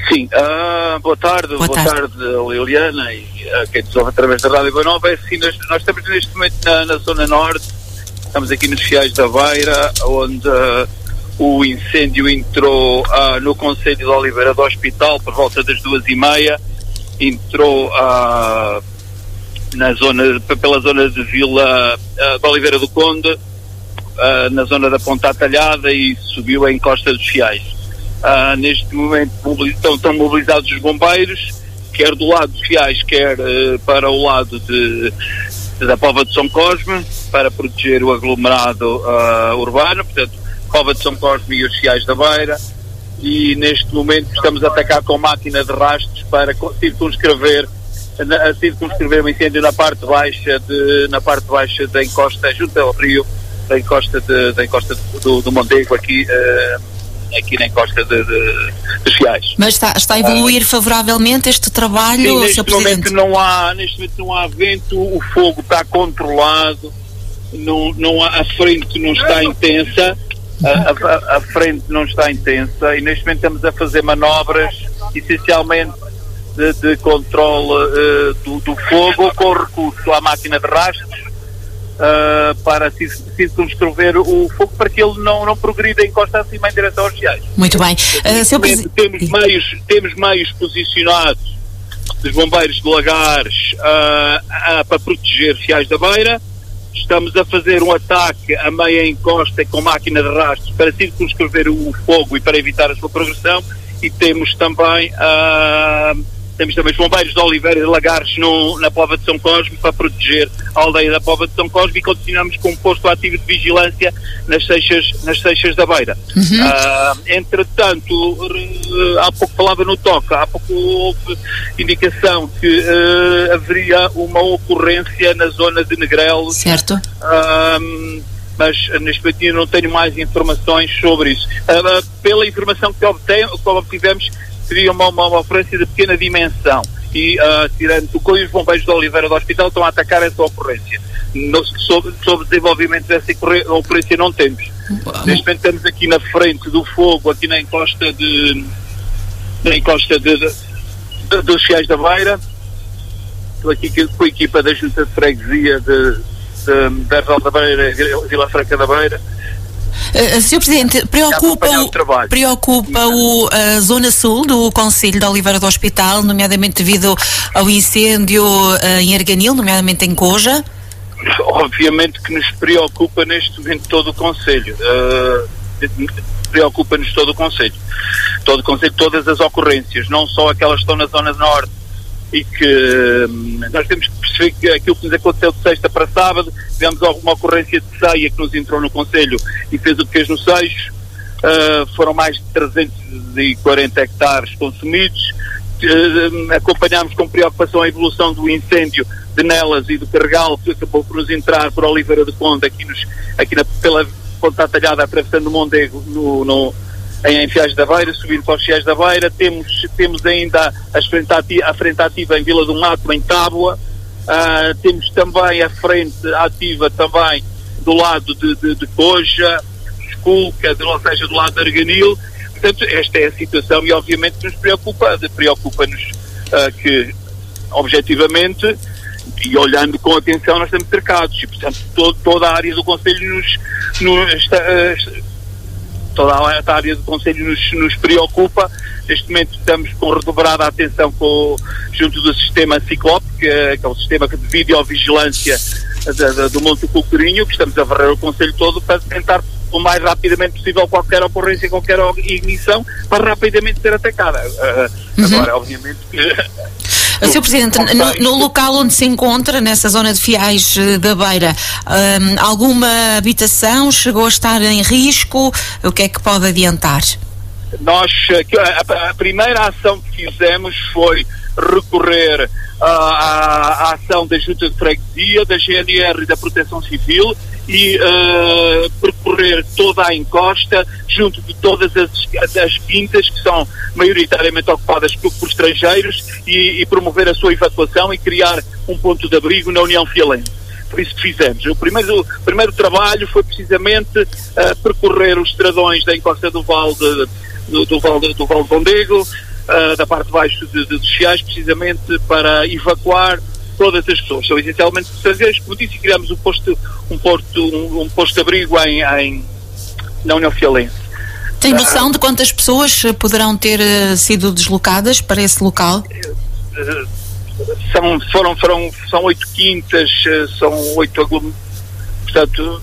Sim, boa tarde, Liliana, e quem nos ouve através da Rádio Boa Nova. É assim, nós estamos neste momento na Zona Norte, estamos aqui nos Fiais da Beira, onde o incêndio entrou no concelho de Oliveira do Hospital por volta das 2h30, entrou pela zona de Vila de Oliveira do Conde, na zona da Ponta Atalhada, e subiu a encosta dos Fiais. Neste momento estão mobilizados os bombeiros, quer do lado dos Fiais, quer para o lado da Póvoa de São Cosme, para proteger o aglomerado urbano, portanto, Póvoa de São Cosme e os Fiais da Beira, e neste momento estamos a atacar com máquina de rastros para circunscrever o incêndio na parte baixa da encosta, junto ao rio, da encosta do Mondego, aqui na encosta dos Fiais. Mas está a evoluir favoravelmente este trabalho? Sim, neste momento não há vento, o fogo está controlado, a frente não está intensa, a frente não está intensa, e neste momento estamos a fazer manobras essencialmente de controle do fogo, com recurso à máquina de rastros, para circunscrever o fogo, para que ele não progrida em costa acima em direção aos Fiais. Muito bem. Temos meios posicionados dos bombeiros de Lagares para proteger Fiais da Beira. Estamos a fazer um ataque a meia encosta com máquina de rastros para circunscrever o fogo e para evitar a sua progressão, e temos também os bombeiros de Oliveira e de Lagares na Póvoa de São Cosme, para proteger a aldeia da Póvoa de São Cosme, e continuamos com um posto ativo de vigilância nas Seixas da Beira. Entretanto, há pouco falava no toque, há pouco houve indicação que haveria uma ocorrência na zona de Negrelo. Certo. Mas neste momento não tenho mais informações sobre isso. Pela informação que obtivemos, seria uma ocorrência de pequena dimensão, e tirando os bombeiros de Oliveira do Hospital estão a atacar essa ocorrência. Sobre desenvolvimento dessa ocorrência não temos. Neste momento estamos aqui na frente do fogo, aqui na encosta dos Fiais da Beira. Estou aqui com a equipa da Junta de Freguesia da Real da Beira, Vila Franca da Beira. Sr. Presidente, preocupa a Zona Sul do Concelho de Oliveira do Hospital, nomeadamente devido ao incêndio em Arganil, nomeadamente em Coja? Obviamente que nos preocupa neste momento todo o Concelho. Preocupa-nos todo o Concelho. Todo o Concelho, todas as ocorrências, não só aquelas que estão na Zona Norte, e que nós temos que perceber que aquilo que nos aconteceu de sexta para sábado, tivemos alguma ocorrência de ceia que nos entrou no Concelho e fez o que fez no Seixo. Foram mais de 340 hectares consumidos. Acompanhámos com preocupação a evolução do incêndio de Nelas e do Carregal, que acabou por nos entrar por Oliveira do Conde, pela Ponta Atalhada, atravessando o Mondego em Fiais da Beira, subindo para os Fiais da Beira. Temos ainda a frente ativa em Vila do Mato, em Tábua. Temos também a frente ativa também do lado de Coja, Esculca, ou seja, do lado de Arganil. Portanto, esta é a situação, e obviamente nos preocupa-nos que, objetivamente, e olhando com atenção, nós estamos cercados, e portanto toda a área do Concelho toda a área do Concelho nos preocupa. Neste momento estamos com redobrada atenção junto do sistema Ciclope, que é o sistema de videovigilância do Monte do Cocorinho, que estamos a varrer o Concelho todo para tentar o mais rapidamente possível qualquer ocorrência, qualquer ignição, para rapidamente ser atacada. Agora, obviamente que... Sr. Presidente, no local onde se encontra, nessa zona de Fiais da Beira, alguma habitação chegou a estar em risco? O que é que pode adiantar? A primeira ação que fizemos foi recorrer à ação da Junta de Freguesia, da GNR e da Proteção Civil, e percorrer toda a encosta, junto de todas as quintas que são maioritariamente ocupadas por estrangeiros, e promover a sua evacuação e criar um ponto de abrigo na União Fialense. Foi isso que fizemos. O primeiro trabalho foi precisamente percorrer os estradões da encosta do Val de Mondego, da parte de baixo dos fiais, precisamente para evacuar todas as pessoas. São essencialmente passageiros. Como disse, criamos um posto de abrigo na União Fialense. Tem noção de quantas pessoas poderão ter sido deslocadas para esse local? São 8 quintas, são 8 aglomerações, portanto,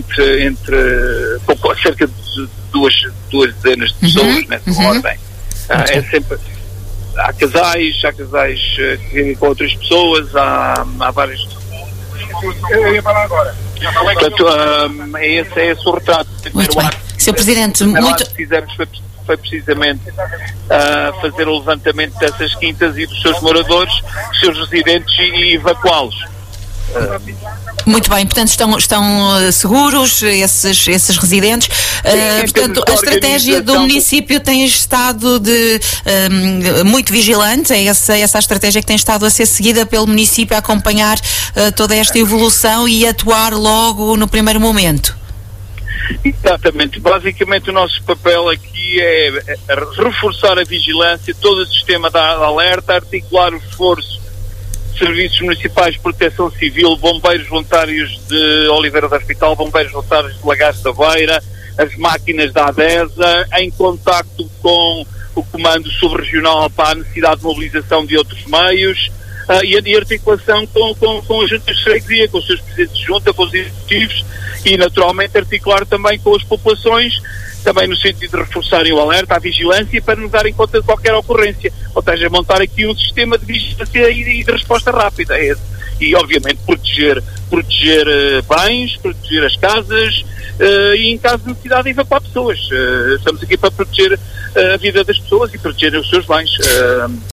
entre cerca de duas dezenas de pessoas, nessa ordem. É sempre, há casais com outras pessoas, há vários. Eu ia falar agora. Portanto, esse é o retrato. Muito bem. Sr. Presidente, muito... que fizemos foi precisamente fazer o levantamento dessas quintas e dos seus moradores, dos seus residentes e evacuá-los. Muito bem, portanto estão seguros esses residentes. Portanto, a estratégia do município tem estado muito vigilante. É essa a estratégia que tem estado a ser seguida pelo município, a acompanhar toda esta evolução e atuar logo no primeiro momento. Exatamente. Basicamente o nosso papel aqui é reforçar a vigilância, todo o sistema de alerta, articular o esforço de serviços municipais de proteção civil, bombeiros voluntários de Oliveira do Hospital, bombeiros voluntários de Lagares da Beira, as máquinas da ADESA, em contacto com o Comando Subregional para a necessidade de mobilização de outros meios, e articulação com as juntas de freguesia, com os seus presidentes de junta, com os executivos, e naturalmente articular também com as populações, também no sentido de reforçarem o alerta, a vigilância, para nos darem conta de qualquer ocorrência, ou seja, montar aqui um sistema de vigilância e de resposta rápida. E obviamente proteger bens, proteger as casas, e em caso de necessidade de evacuar pessoas. Estamos aqui para proteger a vida das pessoas e proteger os seus bens.